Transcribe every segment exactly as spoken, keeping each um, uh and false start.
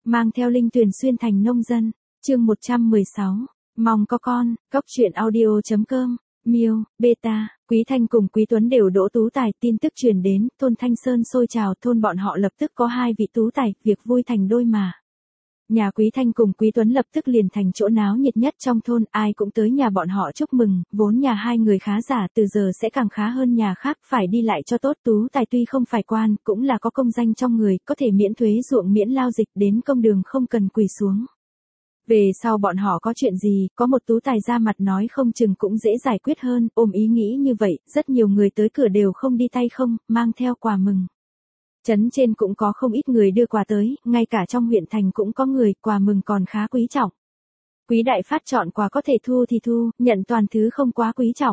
mang theo Linh Tuyền xuyên thành nông dân. Chương một trăm mười sáu, mong có con. Cốc truyện audio chấm com. Miêu, Beta, Quý Thanh cùng Quý Tuấn đều đỗ tú tài, tin tức truyền đến, thôn Thanh Sơn sôi trào, thôn bọn họ lập tức có hai vị tú tài, việc vui thành đôi mà. Nhà Quý Thanh cùng Quý Tuấn lập tức liền thành chỗ náo nhiệt nhất trong thôn, ai cũng tới nhà bọn họ chúc mừng, vốn nhà hai người khá giả từ giờ sẽ càng khá hơn nhà khác, phải đi lại cho tốt. Tú tài tuy không phải quan, cũng là có công danh trong người, có thể miễn thuế ruộng miễn lao dịch, đến công đường không cần quỳ xuống. Về sau bọn họ có chuyện gì, có một tú tài ra mặt nói không chừng cũng dễ giải quyết hơn, ôm ý nghĩ như vậy, rất nhiều người tới cửa đều không đi tay không, mang theo quà mừng. Trấn trên cũng có không ít người đưa quà tới, ngay cả trong huyện thành cũng có người, quà mừng còn khá quý trọng. Quý đại phát chọn quà có thể thu thì thu, nhận toàn thứ không quá quý trọng.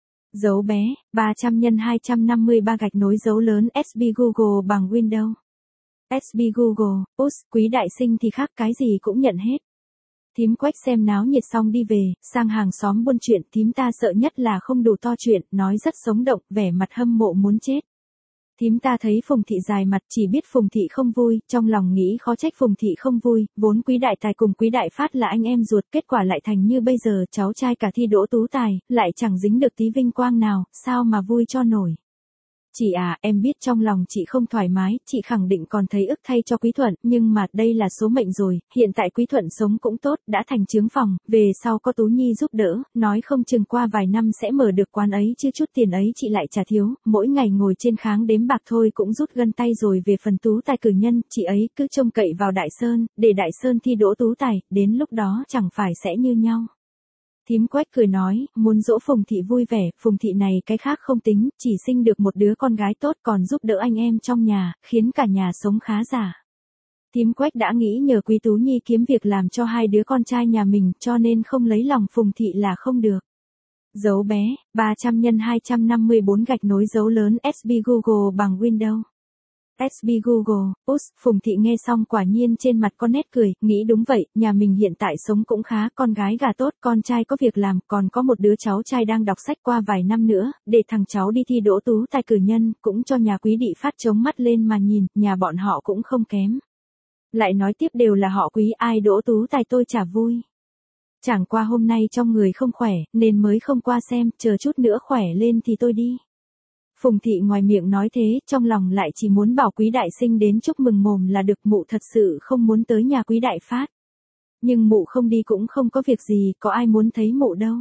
Dấu bé, ba trăm nhân hai trăm năm mươi ba gạch nối dấu lớn ét bê Google bằng Windows. ét bê Google, us, quý đại sinh thì khác cái gì cũng nhận hết. Thím Quách xem náo nhiệt xong đi về, sang hàng xóm buôn chuyện, thím ta sợ nhất là không đủ to chuyện, nói rất sống động, vẻ mặt hâm mộ muốn chết. Thím ta thấy Phùng Thị dài mặt, chỉ biết Phùng Thị không vui, trong lòng nghĩ khó trách Phùng Thị không vui, vốn Quý Đại Tài cùng Quý Đại Phát là anh em ruột, kết quả lại thành như bây giờ, cháu trai cả thi đỗ tú tài, lại chẳng dính được tí vinh quang nào, sao mà vui cho nổi. Chị à, em biết trong lòng chị không thoải mái, chị khẳng định còn thấy ức thay cho Quý Thuận, nhưng mà đây là số mệnh rồi, hiện tại Quý Thuận sống cũng tốt, đã thành chướng phòng, về sau có Tú Nhi giúp đỡ, nói không chừng qua vài năm sẽ mở được quán ấy chứ chút tiền ấy chị lại trả thiếu, mỗi ngày ngồi trên kháng đếm bạc thôi cũng rút gân tay rồi. Về phần tú tài cử nhân, chị ấy cứ trông cậy vào Đại Sơn, để Đại Sơn thi đỗ tú tài, đến lúc đó chẳng phải sẽ như nhau. Thím Quách cười nói, muốn dỗ Phùng Thị vui vẻ, Phùng Thị này cái khác không tính, chỉ sinh được một đứa con gái tốt còn giúp đỡ anh em trong nhà, khiến cả nhà sống khá giả. Thím Quách đã nghĩ nhờ Quý Tú Nhi kiếm việc làm cho hai đứa con trai nhà mình, cho nên không lấy lòng Phùng Thị là không được. Dấu bé, ba trăm nhân hai trăm năm mươi bốn gạch nối dấu lớn ét bê Google bằng Windows. ét bê Google, us, Phùng Thị nghe xong quả nhiên trên mặt có nét cười, nghĩ đúng vậy, nhà mình hiện tại sống cũng khá, con gái gà tốt, con trai có việc làm, còn có một đứa cháu trai đang đọc sách, qua vài năm nữa, để thằng cháu đi thi đỗ tú tài cử nhân, cũng cho nhà Quý Đị Phát chống mắt lên mà nhìn, nhà bọn họ cũng không kém. Lại nói tiếp đều là họ Quý, ai đỗ tú tài tôi chả vui. Chẳng qua hôm nay trong người không khỏe, nên mới không qua xem, chờ chút nữa khỏe lên thì tôi đi. Phùng Thị ngoài miệng nói thế, trong lòng lại chỉ muốn bảo Quý Đại Sinh đến chúc mừng mồm là được, mụ thật sự không muốn tới nhà Quý Đại Phát. Nhưng mụ không đi cũng không có việc gì, có ai muốn thấy mụ đâu.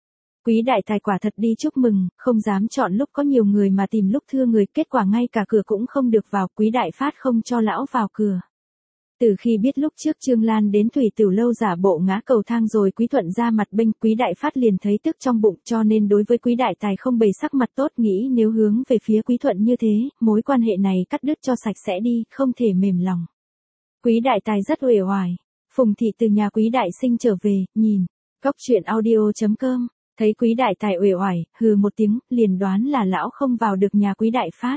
Quý Đại Tài quả thật đi chúc mừng, không dám chọn lúc có nhiều người mà tìm lúc thưa người, kết quả ngay cả cửa cũng không được vào, Quý Đại Phát không cho lão vào cửa. Từ khi biết lúc trước Trương Lan đến Thủy Tửu Lâu giả bộ ngã cầu thang rồi Quý Thuận ra mặt bênh, Quý Đại Phát liền thấy tức trong bụng, cho nên đối với Quý Đại Tài không bày sắc mặt tốt, nghĩ nếu hướng về phía Quý Thuận như thế, mối quan hệ này cắt đứt cho sạch sẽ đi, không thể mềm lòng. Quý Đại Tài rất uể oải. Phùng Thị từ nhà Quý Đại Sinh trở về, nhìn cốc truyện audio chấm com, thấy Quý Đại Tài uể oải, hừ một tiếng, liền đoán là lão không vào được nhà Quý Đại Phát.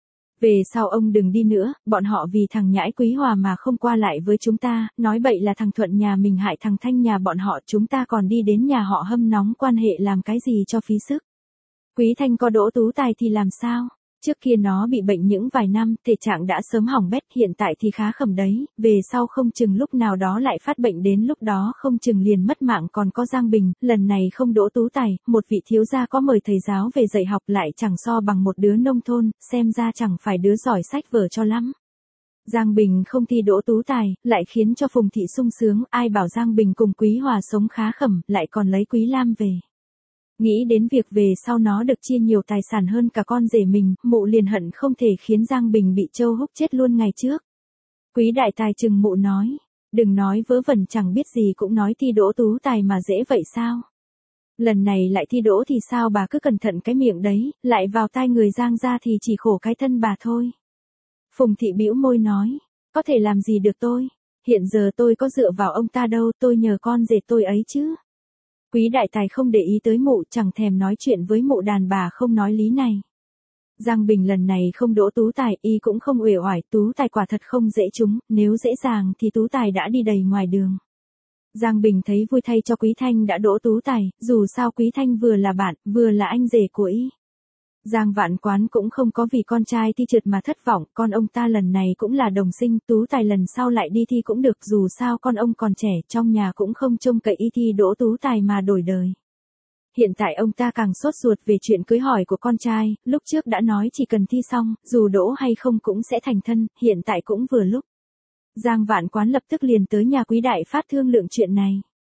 Về sau ông đừng đi nữa, bọn họ vì thằng nhãi Quý Hòa mà không qua lại với chúng ta, nói bậy là thằng Thuận nhà mình hại thằng Thanh nhà bọn họ, chúng ta còn đi đến nhà họ hâm nóng quan hệ làm cái gì cho phí sức. Quý Thanh có đỗ tú tài thì làm sao? Trước kia nó bị bệnh những vài năm, thể trạng đã sớm hỏng bét, hiện tại thì khá khẩm đấy, về sau không chừng lúc nào đó lại phát bệnh, đến lúc đó không chừng liền mất mạng. Còn có Giang Bình, lần này không đỗ tú tài, một vị thiếu gia có mời thầy giáo về dạy học lại chẳng so bằng một đứa nông thôn, xem ra chẳng phải đứa giỏi sách vở cho lắm. Giang Bình không thi đỗ tú tài, lại khiến cho Phùng Thị sung sướng, ai bảo Giang Bình cùng Quý Hòa sống khá khẩm, lại còn lấy Quý Lam về. Nghĩ đến việc về sau nó được chia nhiều tài sản hơn cả con rể mình, mụ liền hận không thể khiến Giang Bình bị Châu Húc chết luôn ngày trước. Quý Đại Tài chừng mụ nói, đừng nói vớ vẩn chẳng biết gì cũng nói thi đỗ tú tài mà dễ vậy sao. Lần này lại thi đỗ thì sao, bà cứ cẩn thận cái miệng đấy, lại vào tai người Giang ra thì chỉ khổ cái thân bà thôi. Phùng Thị bĩu môi nói, có thể làm gì được tôi, hiện giờ tôi có dựa vào ông ta đâu, tôi nhờ con rể tôi ấy chứ. Quý Đại Tài không để ý tới mụ, chẳng thèm nói chuyện với mụ đàn bà không nói lý này. Giang Bình lần này không đỗ tú tài, y cũng không uể oải, tú tài quả thật không dễ trúng, nếu dễ dàng thì tú tài đã đi đầy ngoài đường. Giang Bình thấy vui thay cho Quý Thanh đã đỗ tú tài, dù sao Quý Thanh vừa là bạn, vừa là anh rể của y. Giang Vạn Quán cũng không có vì con trai thi trượt mà thất vọng, con ông ta lần này cũng là đồng sinh, Tú Tài lần sau lại đi thi cũng được, dù sao con ông còn trẻ, trong nhà cũng không trông cậy y thi đỗ Tú Tài mà đổi đời. Hiện tại ông ta càng sốt ruột về chuyện cưới hỏi của con trai, lúc trước đã nói chỉ cần thi xong, dù đỗ hay không cũng sẽ thành thân, hiện tại cũng vừa lúc. Giang Vạn Quán lập tức liền tới nhà Quý Đại Phát thương lượng chuyện này.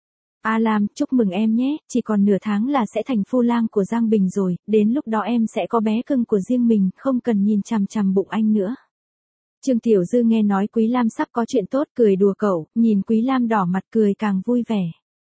A Lam, chúc mừng em nhé, chỉ còn nửa tháng là sẽ thành phu lang của Giang Bình rồi, đến lúc đó em sẽ có bé cưng của riêng mình, không cần nhìn chằm chằm bụng anh nữa. Trương Tiểu Dư nghe nói Quý Lam sắp có chuyện tốt, cười đùa cậu, nhìn Quý Lam đỏ mặt cười càng vui vẻ.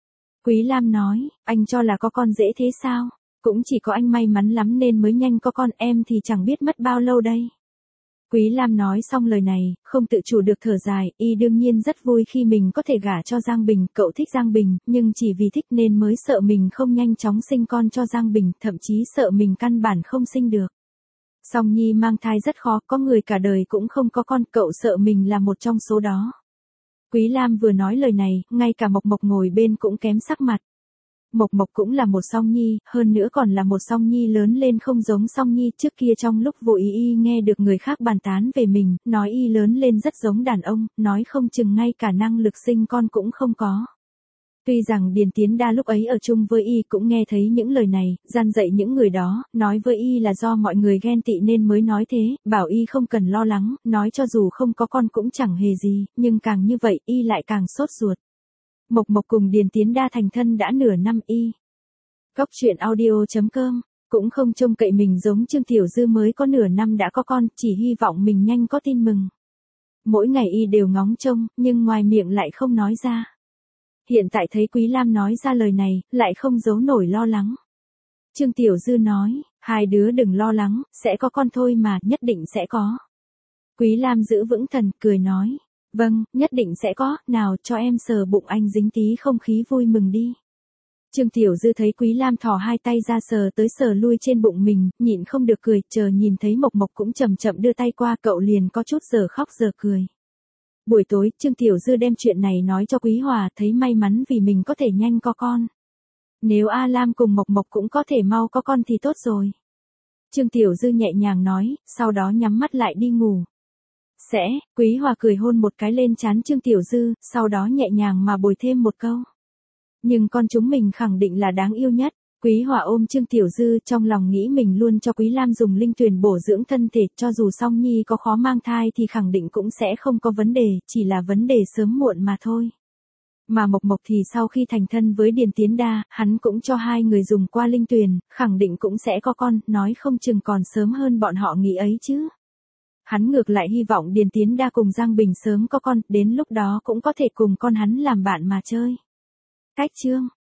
Quý Lam nói, anh cho là có con dễ thế sao? Cũng chỉ có anh may mắn lắm nên mới nhanh có con, em thì chẳng biết mất bao lâu đây. Quý Lam nói xong lời này, không tự chủ được thở dài, y đương nhiên rất vui khi mình có thể gả cho Giang Bình, cậu thích Giang Bình, nhưng chỉ vì thích nên mới sợ mình không nhanh chóng sinh con cho Giang Bình, thậm chí sợ mình căn bản không sinh được. Song Nhi mang thai rất khó, có người cả đời cũng không có con, cậu sợ mình là một trong số đó. Quý Lam vừa nói lời này, ngay cả Mộc Mộc ngồi bên cũng kém sắc mặt. Mộc Mộc cũng là một Song Nhi, hơn nữa còn là một Song Nhi lớn lên không giống Song Nhi, trước kia trong lúc vô ý y nghe được người khác bàn tán về mình, nói y lớn lên rất giống đàn ông, nói không chừng ngay cả năng lực sinh con cũng không có. Tuy rằng Điền Tiến Đa lúc ấy ở chung với y cũng nghe thấy những lời này, gian dạy những người đó, nói với y là do mọi người ghen tị nên mới nói thế, bảo y không cần lo lắng, nói cho dù không có con cũng chẳng hề gì, nhưng càng như vậy y lại càng sốt ruột. Mộc Mộc cùng Điền Tiến Đa thành thân đã nửa năm y. Góc truyện audio chấm com, cũng không trông cậy mình giống Trương Tiểu Dư mới có nửa năm đã có con, chỉ hy vọng mình nhanh có tin mừng. Mỗi ngày y đều ngóng trông, nhưng ngoài miệng lại không nói ra. Hiện tại thấy Quý Lam nói ra lời này, lại không giấu nổi lo lắng. Trương Tiểu Dư nói, hai đứa đừng lo lắng, sẽ có con thôi mà, nhất định sẽ có. Quý Lam giữ vững thần, cười nói, vâng, nhất định sẽ có, nào cho em sờ bụng anh dính tí không khí vui mừng đi. Trương Tiểu Dư thấy Quý Lam thò hai tay ra sờ tới sờ lui trên bụng mình, nhịn không được cười, chờ nhìn thấy Mộc Mộc cũng chậm chậm đưa tay qua, cậu liền có chút giờ khóc giờ cười. Buổi tối, Trương Tiểu Dư đem chuyện này nói cho Quý Hòa, thấy may mắn vì mình có thể nhanh có con. Nếu A Lam cùng Mộc Mộc cũng có thể mau có con thì tốt rồi. Trương Tiểu Dư nhẹ nhàng nói, sau đó nhắm mắt lại đi ngủ. Sẽ, Quý Hòa cười hôn một cái lên trán Trương Tiểu Dư, sau đó nhẹ nhàng mà bồi thêm một câu. Nhưng con chúng mình khẳng định là đáng yêu nhất. Quý Hòa ôm Trương Tiểu Dư, trong lòng nghĩ mình luôn cho Quý Lam dùng linh tuyền bổ dưỡng thân thể, cho dù Song Nhi có khó mang thai thì khẳng định cũng sẽ không có vấn đề, chỉ là vấn đề sớm muộn mà thôi. Mà Mộc Mộc thì sau khi thành thân với Điền Tiến Đa, hắn cũng cho hai người dùng qua linh tuyền, khẳng định cũng sẽ có con, nói không chừng còn sớm hơn bọn họ nghĩ ấy chứ. Hắn ngược lại hy vọng Điền Tiến Đa cùng Giang Bình sớm có con, đến lúc đó cũng có thể cùng con hắn làm bạn mà chơi. Cách chương